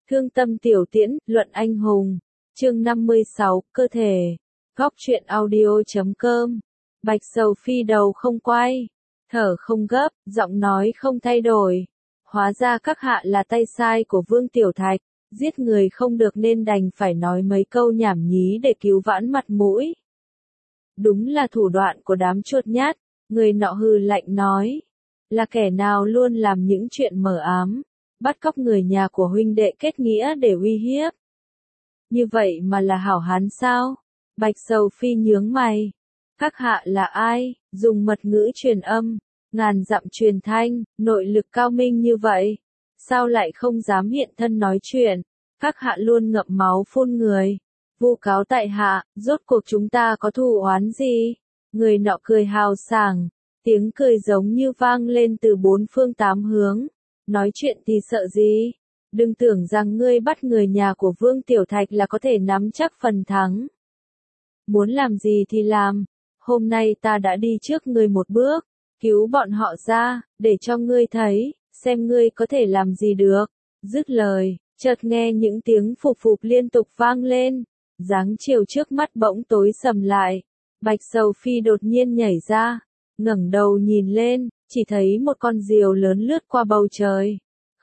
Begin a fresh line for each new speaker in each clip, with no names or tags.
Thương tâm tiểu tiễn, luận anh hùng. Chương 56, cơ thể. Góc truyện audio.com. Bạch Sầu Phi đầu không quay, thở không gấp, giọng nói không thay đổi. Hóa ra các hạ là tay sai của Vương Tiểu Thạch, giết người không được nên đành phải nói mấy câu nhảm nhí để cứu vãn mặt mũi. Đúng là thủ đoạn của đám chuột nhát, người nọ hừ lạnh nói. Là kẻ nào luôn làm những chuyện mờ ám, bắt cóc người nhà của huynh đệ kết nghĩa để uy hiếp. Như vậy mà là hảo hán sao? Bạch Sầu Phi nhướng mày. Các hạ là ai? Dùng mật ngữ truyền âm, ngàn dặm truyền thanh, nội lực cao minh như vậy. Sao lại không dám hiện thân nói chuyện? Các hạ luôn ngậm máu phun người. Vu cáo tại hạ, rốt cuộc chúng ta có thù oán gì? Người nọ cười hào sảng, tiếng cười giống như vang lên từ bốn phương tám hướng. Nói chuyện thì sợ gì? Đừng tưởng rằng ngươi bắt người nhà của Vương Tiểu Thạch là có thể nắm chắc phần thắng. Muốn làm gì thì làm. Hôm nay ta đã đi trước ngươi một bước, cứu bọn họ ra, để cho ngươi thấy, xem ngươi có thể làm gì được. Dứt lời, chợt nghe những tiếng phụp phụp liên tục vang lên. Dáng chiều trước mắt bỗng tối sầm lại. Bạch Sầu Phi đột nhiên nhảy ra, ngẩng đầu nhìn lên, chỉ thấy một con diều lớn lướt qua bầu trời.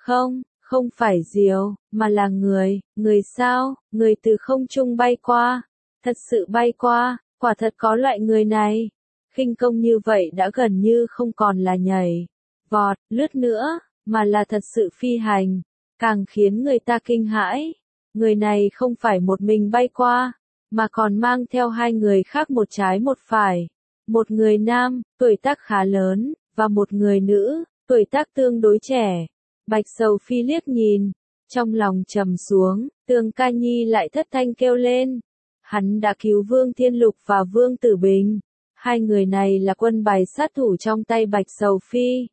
Không phải diều, mà là người. Người sao? Người từ không trung bay qua. Thật sự bay qua, quả thật có loại người này. Khinh công như vậy đã gần như không còn là nhảy, vọt, lướt nữa, mà là thật sự phi hành, càng khiến người ta kinh hãi. Người này không phải một mình bay qua, mà còn mang theo hai người khác một trái một phải. Một người nam, tuổi tác khá lớn, và một người nữ, tuổi tác tương đối trẻ. Bạch Sầu Phi liếc nhìn, trong lòng trầm xuống, Tường Ca Nhi lại thất thanh kêu lên. Hắn đã cứu Vương Thiên Lục và Vương Tử Bình. Hai người này là quân bài sát thủ trong tay Bạch Sầu Phi,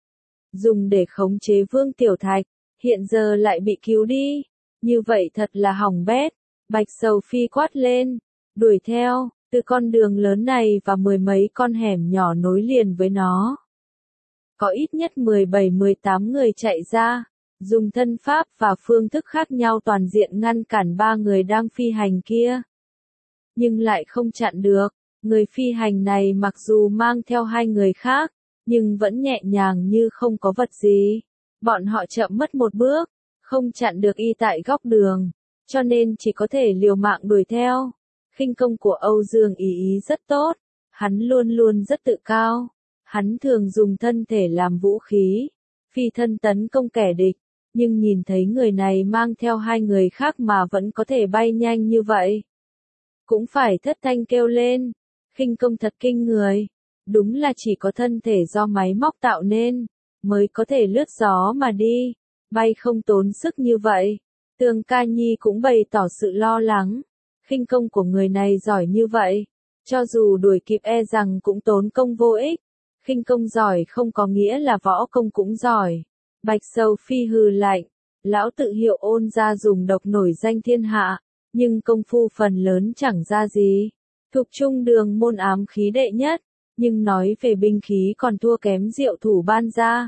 dùng để khống chế Vương Tiểu Thạch, hiện giờ lại bị cứu đi. Như vậy thật là hỏng bét. Bạch Sầu Phi quát lên, đuổi theo, từ con đường lớn này và mười mấy con hẻm nhỏ nối liền với nó. Có ít nhất 17-18 người chạy ra, dùng thân pháp và phương thức khác nhau toàn diện ngăn cản ba người đang phi hành kia. Nhưng lại không chặn được. Người phi hành này mặc dù mang theo hai người khác, nhưng vẫn nhẹ nhàng như không có vật gì. Bọn họ chậm mất một bước, không chặn được y tại góc đường, cho nên chỉ có thể liều mạng đuổi theo. Khinh công của Âu Dương Ý Ý rất tốt, hắn luôn luôn rất tự cao. Hắn thường dùng thân thể làm vũ khí, phi thân tấn công kẻ địch, nhưng nhìn thấy người này mang theo hai người khác mà vẫn có thể bay nhanh như vậy, cũng phải thất thanh kêu lên. Khinh công thật kinh người, đúng là chỉ có thân thể do máy móc tạo nên, mới có thể lướt gió mà đi, bay không tốn sức như vậy. Tường Ca Nhi cũng bày tỏ sự lo lắng, khinh công của người này giỏi như vậy, cho dù đuổi kịp e rằng cũng tốn công vô ích. Khinh công giỏi không có nghĩa là võ công cũng giỏi. Bạch Sầu Phi hừ lạnh, lão tự hiệu Ôn gia dùng độc nổi danh thiên hạ, nhưng công phu phần lớn chẳng ra gì. Thục Trung Đường môn ám khí đệ nhất, nhưng nói về binh khí còn thua kém Diệu Thủ Ban gia.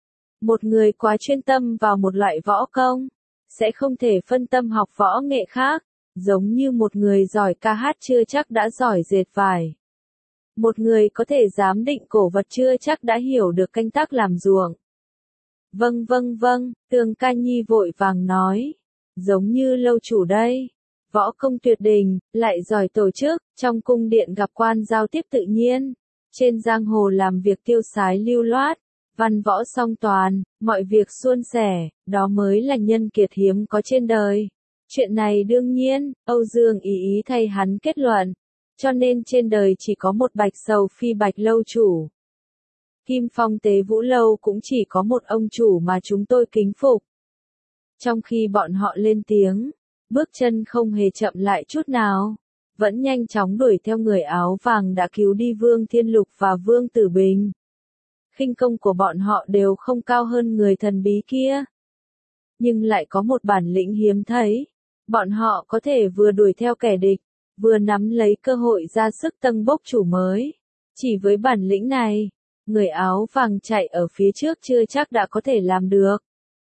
Một người quá chuyên tâm vào một loại võ công, sẽ không thể phân tâm học võ nghệ khác, giống như một người giỏi ca hát chưa chắc đã giỏi dệt vải. Một người có thể giám định cổ vật chưa chắc đã hiểu được canh tác làm ruộng. Vâng, Tường Ca Nhi vội vàng nói, giống như lâu chủ đây. Võ công tuyệt đỉnh, lại giỏi tổ chức, trong cung điện gặp quan giao tiếp tự nhiên, trên giang hồ làm việc tiêu sái lưu loát, văn võ song toàn, mọi việc suôn sẻ, đó mới là nhân kiệt hiếm có trên đời. Chuyện này đương nhiên, Âu Dương Ý Ý thay hắn kết luận, cho nên trên đời chỉ có một Bạch Sầu Phi Bạch lâu chủ. Kim Phong Tế Vũ Lâu cũng chỉ có một ông chủ mà chúng tôi kính phục. Trong khi bọn họ lên tiếng, bước chân không hề chậm lại chút nào, vẫn nhanh chóng đuổi theo người áo vàng đã cứu đi Vương Thiên Lục và Vương Tử Bình. Khinh công của bọn họ đều không cao hơn người thần bí kia, nhưng lại có một bản lĩnh hiếm thấy. Bọn họ có thể vừa đuổi theo kẻ địch, vừa nắm lấy cơ hội ra sức tâng bốc chủ mới. Chỉ với bản lĩnh này, người áo vàng chạy ở phía trước chưa chắc đã có thể làm được.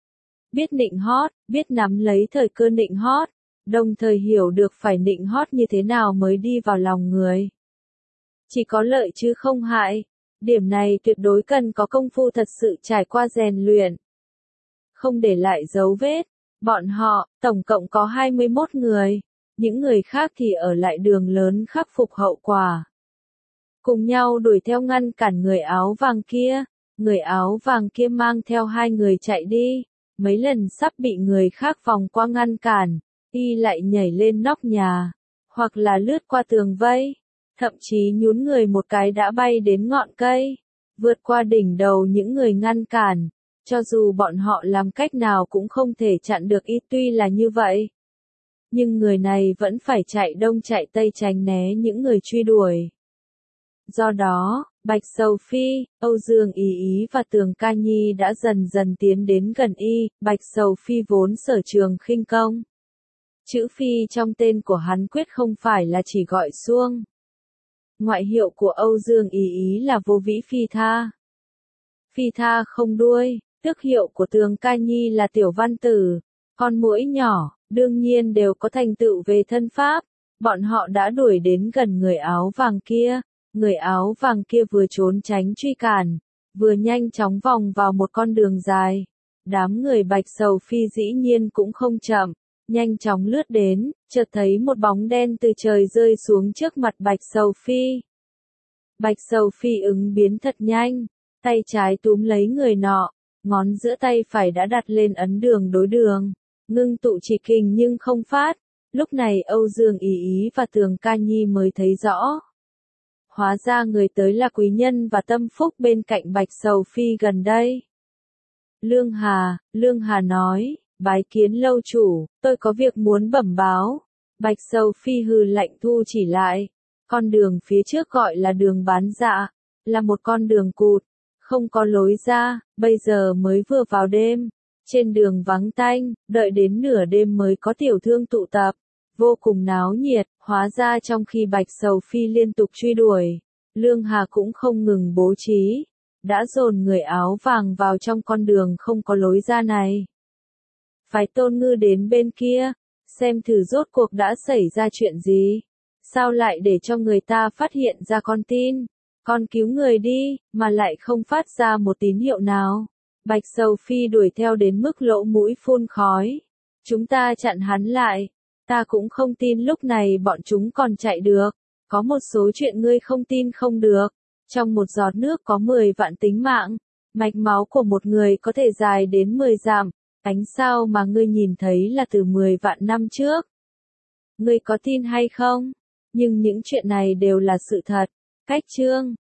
biết nịnh hót, biết nắm lấy thời cơ nịnh hót, đồng thời hiểu được phải nịnh hót như thế nào mới đi vào lòng người. Chỉ có lợi chứ không hại. Điểm này tuyệt đối cần có công phu thật sự trải qua rèn luyện. Không để lại dấu vết. Bọn họ, tổng cộng có 21 người. Những người khác thì ở lại đường lớn khắc phục hậu quả. Cùng nhau đuổi theo ngăn cản người áo vàng kia. Người áo vàng kia mang theo 2 người chạy đi. Mấy lần sắp bị người khác vòng qua ngăn cản, y lại nhảy lên nóc nhà, hoặc là lướt qua tường vây, thậm chí nhún người một cái đã bay đến ngọn cây, vượt qua đỉnh đầu những người ngăn cản. Cho dù bọn họ làm cách nào cũng không thể chặn được y, tuy là như vậy. Nhưng người này vẫn phải chạy đông chạy tây tránh né những người truy đuổi. Do đó, Bạch Sầu Phi, Âu Dương Ý Ý và Tường Ca Nhi đã dần dần tiến đến gần y. Bạch Sầu Phi vốn sở trường khinh công. Chữ Phi trong tên của hắn quyết không phải là chỉ gọi xuông. Ngoại hiệu của Âu Dương Ý Ý là Vô Vĩ Phi Tha. Phi Tha không đuôi. Tước hiệu của Tường Ca Nhi là Tiểu Văn Tử. Con muỗi nhỏ, đương nhiên đều có thành tựu về thân pháp. Bọn họ đã đuổi đến gần người áo vàng kia. Người áo vàng kia vừa trốn tránh truy cản, vừa nhanh chóng vòng vào một con đường dài. Đám người Bạch Sầu Phi dĩ nhiên cũng không chậm, nhanh chóng lướt đến, chợt thấy một bóng đen từ trời rơi xuống trước mặt Bạch Sầu Phi. Bạch Sầu Phi ứng biến thật nhanh, tay trái túm lấy người nọ, ngón giữa tay phải đã đặt lên ấn đường đối đường, ngưng tụ chỉ kình nhưng không phát. Lúc này Âu Dương Ý Ý và Tường Ca Nhi mới thấy rõ. Hóa ra người tới là quý nhân và tâm phúc bên cạnh Bạch Sầu Phi gần đây. Lương Hà nói, bái kiến lâu chủ, tôi có việc muốn bẩm báo. Bạch Sầu Phi hừ lạnh thu chỉ lại. Con đường phía trước gọi là đường bán dạ, là một con đường cụt, không có lối ra, bây giờ mới vừa vào đêm. Trên đường vắng tanh, đợi đến nửa đêm mới có tiểu thương tụ tập. Vô cùng náo nhiệt, hóa ra trong khi Bạch Sầu Phi liên tục truy đuổi, Lương Hà cũng không ngừng bố trí, đã dồn người áo vàng vào trong con đường không có lối ra này. Phái Tôn Ngư đến bên kia, xem thử rốt cuộc đã xảy ra chuyện gì. Sao lại để cho người ta phát hiện ra con tin, con cứu người đi, mà lại không phát ra một tín hiệu nào. Bạch Sầu Phi đuổi theo đến mức lỗ mũi phun khói. Chúng ta chặn hắn lại. Ta cũng không tin lúc này bọn chúng còn chạy được. Có một số chuyện ngươi không tin không được. Trong một giọt nước có 10 vạn tính mạng. Mạch máu của một người có thể dài đến 10 dặm. Ánh sao mà ngươi nhìn thấy là từ 10 vạn năm trước. Ngươi có tin hay không? Nhưng những chuyện này đều là sự thật. Cách chương